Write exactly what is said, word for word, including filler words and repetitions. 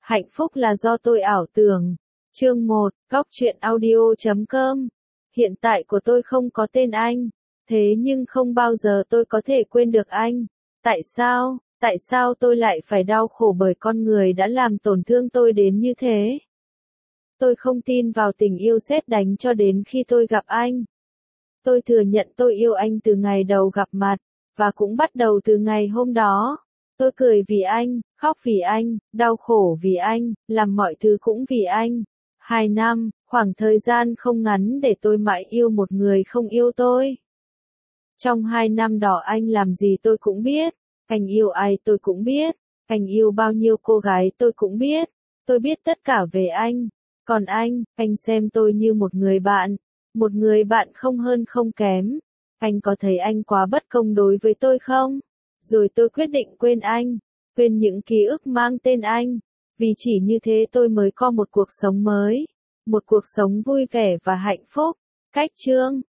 Hạnh phúc là do tôi ảo tưởng. Chương một, Góc truyện audio chấm com. Hiện tại của tôi không có tên anh, thế nhưng không bao giờ tôi có thể quên được anh. Tại sao, tại sao tôi lại phải đau khổ bởi con người đã làm tổn thương tôi đến như thế? Tôi không tin vào tình yêu sét đánh cho đến khi tôi gặp anh. Tôi thừa nhận tôi yêu anh từ ngày đầu gặp mặt, và cũng bắt đầu từ ngày hôm đó. Tôi cười vì anh, khóc vì anh, đau khổ vì anh, làm mọi thứ cũng vì anh. Hai năm, khoảng thời gian không ngắn để tôi mãi yêu một người không yêu tôi. Trong hai năm đó anh làm gì tôi cũng biết, anh yêu ai tôi cũng biết, anh yêu bao nhiêu cô gái tôi cũng biết. Tôi biết tất cả về anh. Còn anh, anh xem tôi như một người bạn, một người bạn không hơn không kém. Anh có thấy anh quá bất công đối với tôi không? Rồi tôi quyết định quên anh, quên những ký ức mang tên anh, vì chỉ như thế tôi mới có một cuộc sống mới, một cuộc sống vui vẻ và hạnh phúc. Cách chương